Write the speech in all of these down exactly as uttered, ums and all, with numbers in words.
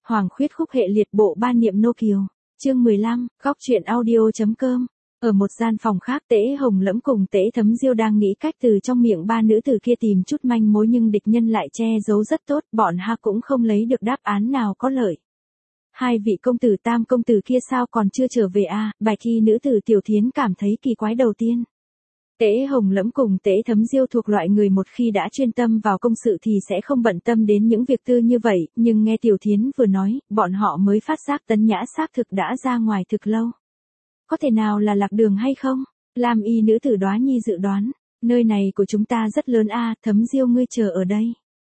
Hoàng khuyết khúc hệ liệt bộ ba niệm nô kiều. Chương mười lăm, góc truyện audio.com. Ở một gian phòng khác, Tễ Hồng Lẫm cùng Tễ Thấm Diêu đang nghĩ cách từ trong miệng ba nữ tử kia tìm chút manh mối, nhưng địch nhân lại che giấu rất tốt, bọn ha cũng không lấy được đáp án nào có lợi. Hai vị công tử tam công tử kia sao còn chưa trở về a? À? Bạch y nữ tử Tiểu Thiến cảm thấy kỳ quái đầu tiên. Tễ Hồng Lẫm cùng Tễ Thấm Diêu thuộc loại người một khi đã chuyên tâm vào công sự thì sẽ không bận tâm đến những việc tư như vậy, nhưng nghe Tiểu Thiến vừa nói, bọn họ mới phát giác Tấn Nhã xác thực đã ra ngoài thực lâu. Có thể nào là lạc đường hay không? Lam y nữ tử Đoá Nhi dự đoán, nơi này của chúng ta rất lớn a, à, Thấm Diêu ngươi chờ ở đây.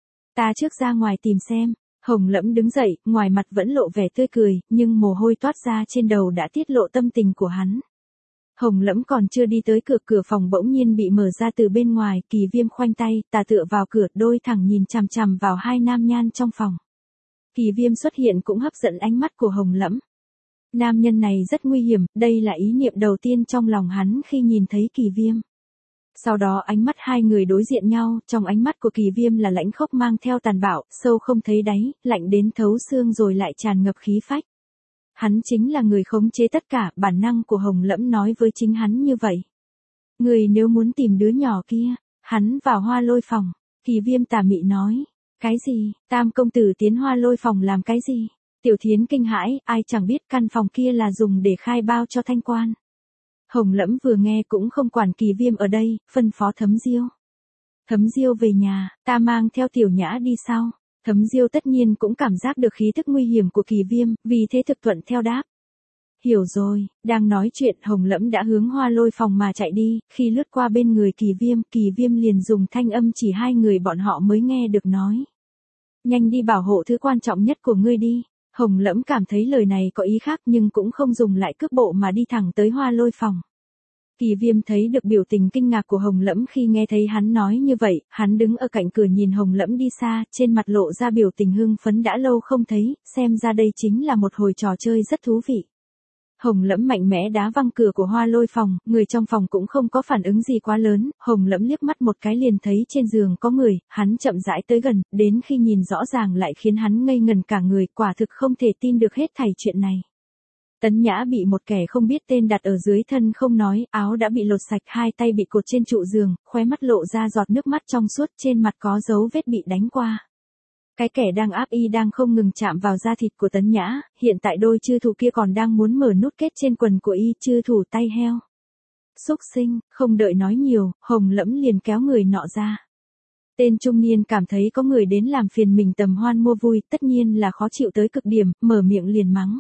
Ta trước ra ngoài tìm xem. Hồng Lẫm đứng dậy, ngoài mặt vẫn lộ vẻ tươi cười, nhưng mồ hôi toát ra trên đầu đã tiết lộ tâm tình của hắn. Hồng Lẫm còn chưa đi tới cửa, cửa phòng bỗng nhiên bị mở ra từ bên ngoài, Kỳ Viêm khoanh tay, tà tựa vào cửa, đôi thẳng nhìn chằm chằm vào hai nam nhan trong phòng. Kỳ Viêm xuất hiện cũng hấp dẫn ánh mắt của Hồng Lẫm. Nam nhân này rất nguy hiểm, đây là ý niệm đầu tiên trong lòng hắn khi nhìn thấy Kỳ Viêm. Sau đó ánh mắt hai người đối diện nhau, trong ánh mắt của Kỳ Viêm là lãnh khốc mang theo tàn bạo, sâu không thấy đáy, lạnh đến thấu xương rồi lại tràn ngập khí phách. Hắn chính là người khống chế tất cả, bản năng của Hồng Lẫm nói với chính hắn như vậy. Người nếu muốn tìm đứa nhỏ kia, hắn vào Hoa Lôi phòng. Kỳ Viêm tà mị nói. Cái gì? Tam công tử tiến Hoa Lôi phòng làm cái gì? Tiểu Thiến kinh hãi, ai chẳng biết căn phòng kia là dùng để khai bao cho thanh quan. Hồng Lẫm vừa nghe cũng không quản Kỳ Viêm ở đây, phân phó Thấm Diêu. Thấm Diêu về nhà, ta mang theo Tiểu Nhã đi sau. Thấm Diêu tất nhiên cũng cảm giác được khí thức nguy hiểm của Kỳ Viêm, vì thế thực thuận theo đáp. Hiểu rồi, đang nói chuyện Hồng Lẫm đã hướng Hoa Lôi phòng mà chạy đi, khi lướt qua bên người Kỳ Viêm, Kỳ Viêm liền dùng thanh âm chỉ hai người bọn họ mới nghe được nói. Nhanh đi bảo hộ thứ quan trọng nhất của ngươi đi. Hồng Lẫm cảm thấy lời này có ý khác nhưng cũng không dùng lại cước bộ mà đi thẳng tới Hoa Lôi phòng. Kỳ Viêm thấy được biểu tình kinh ngạc của Hồng Lẫm khi nghe thấy hắn nói như vậy, hắn đứng ở cạnh cửa nhìn Hồng Lẫm đi xa, trên mặt lộ ra biểu tình hưng phấn đã lâu không thấy, xem ra đây chính là một hồi trò chơi rất thú vị. Hồng Lẫm mạnh mẽ đá văng cửa của Hoa Lôi phòng, người trong phòng cũng không có phản ứng gì quá lớn, Hồng Lẫm liếc mắt một cái liền thấy trên giường có người, hắn chậm rãi tới gần, đến khi nhìn rõ ràng lại khiến hắn ngây ngần cả người, quả thực không thể tin được hết thảy chuyện này. Tấn Nhã bị một kẻ không biết tên đặt ở dưới thân không nói, áo đã bị lột sạch, hai tay bị cột trên trụ giường, khóe mắt lộ ra giọt nước mắt trong suốt, trên mặt có dấu vết bị đánh qua. Cái kẻ đang áp y đang không ngừng chạm vào da thịt của Tấn Nhã, hiện tại đôi chư thủ kia còn đang muốn mở nút kết trên quần của y, chư thủ tay heo. Xúc sinh, không đợi nói nhiều, Hồng Lẫm liền kéo người nọ ra. Tên trung niên cảm thấy có người đến làm phiền mình tầm hoan mua vui, tất nhiên là khó chịu tới cực điểm, mở miệng liền mắng.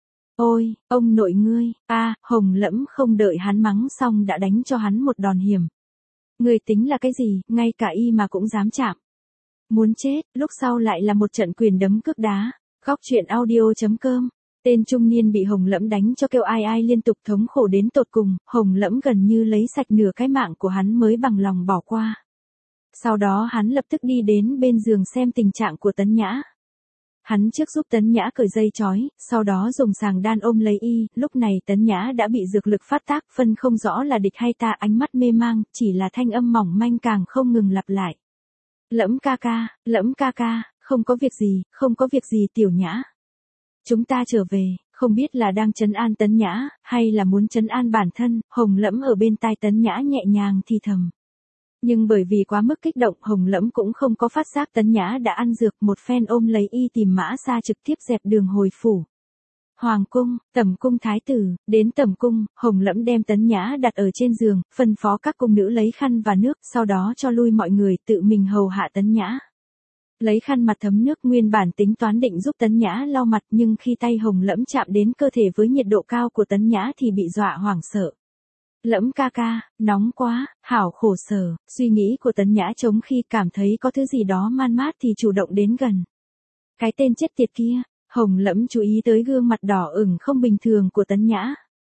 Ôi, ông nội ngươi, a, à, Hồng Lẫm không đợi hắn mắng xong đã đánh cho hắn một đòn hiểm. Ngươi tính là cái gì, ngay cả y mà cũng dám chạm. Muốn chết, lúc sau lại là một trận quyền đấm cước đá. Góc truyện audio.com. Tên trung niên bị Hồng Lẫm đánh cho kêu ai ai liên tục thống khổ đến tột cùng, Hồng Lẫm gần như lấy sạch nửa cái mạng của hắn mới bằng lòng bỏ qua. Sau đó hắn lập tức đi đến bên giường xem tình trạng của Tấn Nhã. Hắn trước giúp Tấn Nhã cởi dây chói, sau đó dùng sàng đan ôm lấy y, lúc này Tấn Nhã đã bị dược lực phát tác, phân không rõ là địch hay ta, ánh mắt mê mang, chỉ là thanh âm mỏng manh càng không ngừng lặp lại. Lẫm ca ca, Lẫm ca ca, không có việc gì, không có việc gì Tiểu Nhã. Chúng ta trở về, không biết là đang trấn an Tấn Nhã, hay là muốn trấn an bản thân, Hồng Lẫm ở bên tai Tấn Nhã nhẹ nhàng thì thầm. Nhưng bởi vì quá mức kích động, Hồng Lẫm cũng không có phát giác Tấn Nhã đã ăn dược, một phen ôm lấy y tìm mã xa trực tiếp dẹp đường hồi phủ. Hoàng cung, tẩm cung thái tử, đến tẩm cung, Hồng Lẫm đem Tấn Nhã đặt ở trên giường, phân phó các cung nữ lấy khăn và nước, sau đó cho lui mọi người, tự mình hầu hạ Tấn Nhã. Lấy khăn mặt thấm nước, nguyên bản tính toán định giúp Tấn Nhã lau mặt, nhưng khi tay Hồng Lẫm chạm đến cơ thể với nhiệt độ cao của Tấn Nhã thì bị dọa hoảng sợ. Lẫm ca ca, nóng quá, hảo khổ sở, suy nghĩ của Tấn Nhã trống khi cảm thấy có thứ gì đó man mát thì chủ động đến gần. Cái tên chết tiệt kia. Hồng Lẫm chú ý tới gương mặt đỏ ửng không bình thường của Tấn Nhã.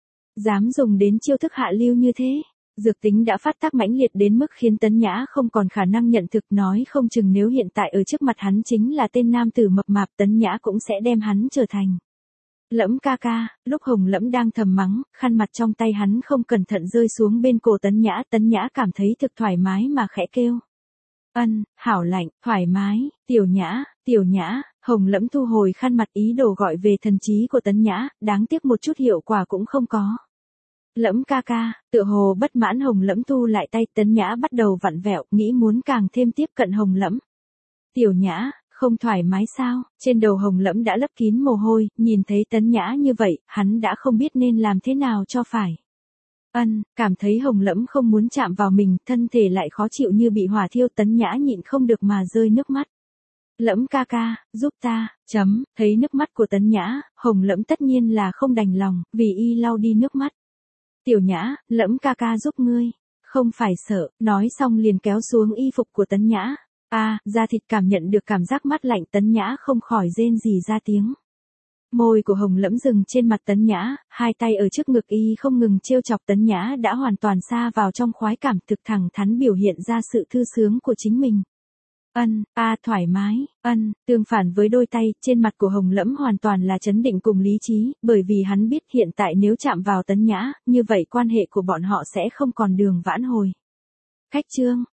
Dám dùng đến chiêu thức hạ lưu như thế, dược tính đã phát tác mãnh liệt đến mức khiến Tấn Nhã không còn khả năng nhận thực, nói không chừng nếu hiện tại ở trước mặt hắn chính là tên nam tử mập mạp, Tấn Nhã cũng sẽ đem hắn trở thành. Lẫm ca ca, lúc Hồng Lẫm đang thầm mắng, khăn mặt trong tay hắn không cẩn thận rơi xuống bên cổ Tấn Nhã, Tấn Nhã cảm thấy thực thoải mái mà khẽ kêu. Ân, hảo lạnh, thoải mái, Tiểu Nhã, Tiểu Nhã, Hồng Lẫm thu hồi khăn mặt ý đồ gọi về thần trí của Tấn Nhã, đáng tiếc một chút hiệu quả cũng không có. Lẫm ca ca, tựa hồ bất mãn Hồng Lẫm thu lại tay, Tấn Nhã bắt đầu vặn vẹo, nghĩ muốn càng thêm tiếp cận Hồng Lẫm. Tiểu Nhã, không thoải mái sao? Trên đầu Hồng Lẫm đã lấp kín mồ hôi, nhìn thấy Tấn Nhã như vậy, hắn đã không biết nên làm thế nào cho phải. Ân, cảm thấy Hồng Lẫm không muốn chạm vào mình, thân thể lại khó chịu như bị hỏa thiêu, Tấn Nhã nhịn không được mà rơi nước mắt. Lẫm ca ca, giúp ta, chấm, thấy nước mắt của Tấn Nhã, Hồng Lẫm tất nhiên là không đành lòng, vì y lau đi nước mắt. Tiểu Nhã, Lẫm ca ca giúp ngươi, không phải sợ, nói xong liền kéo xuống y phục của Tấn Nhã. A, à, da thịt cảm nhận được cảm giác mát lạnh, Tấn Nhã không khỏi rên rỉ ra tiếng. Môi của Hồng Lẫm dừng trên mặt Tấn Nhã, hai tay ở trước ngực y không ngừng trêu chọc, Tấn Nhã đã hoàn toàn sa vào trong khoái cảm, thực thẳng thắn biểu hiện ra sự thư sướng của chính mình. Ân, a à, thoải mái, ân, tương phản với đôi tay, trên mặt của Hồng Lẫm hoàn toàn là trấn định cùng lý trí, bởi vì hắn biết hiện tại nếu chạm vào Tấn Nhã, như vậy quan hệ của bọn họ sẽ không còn đường vãn hồi. Khách trương,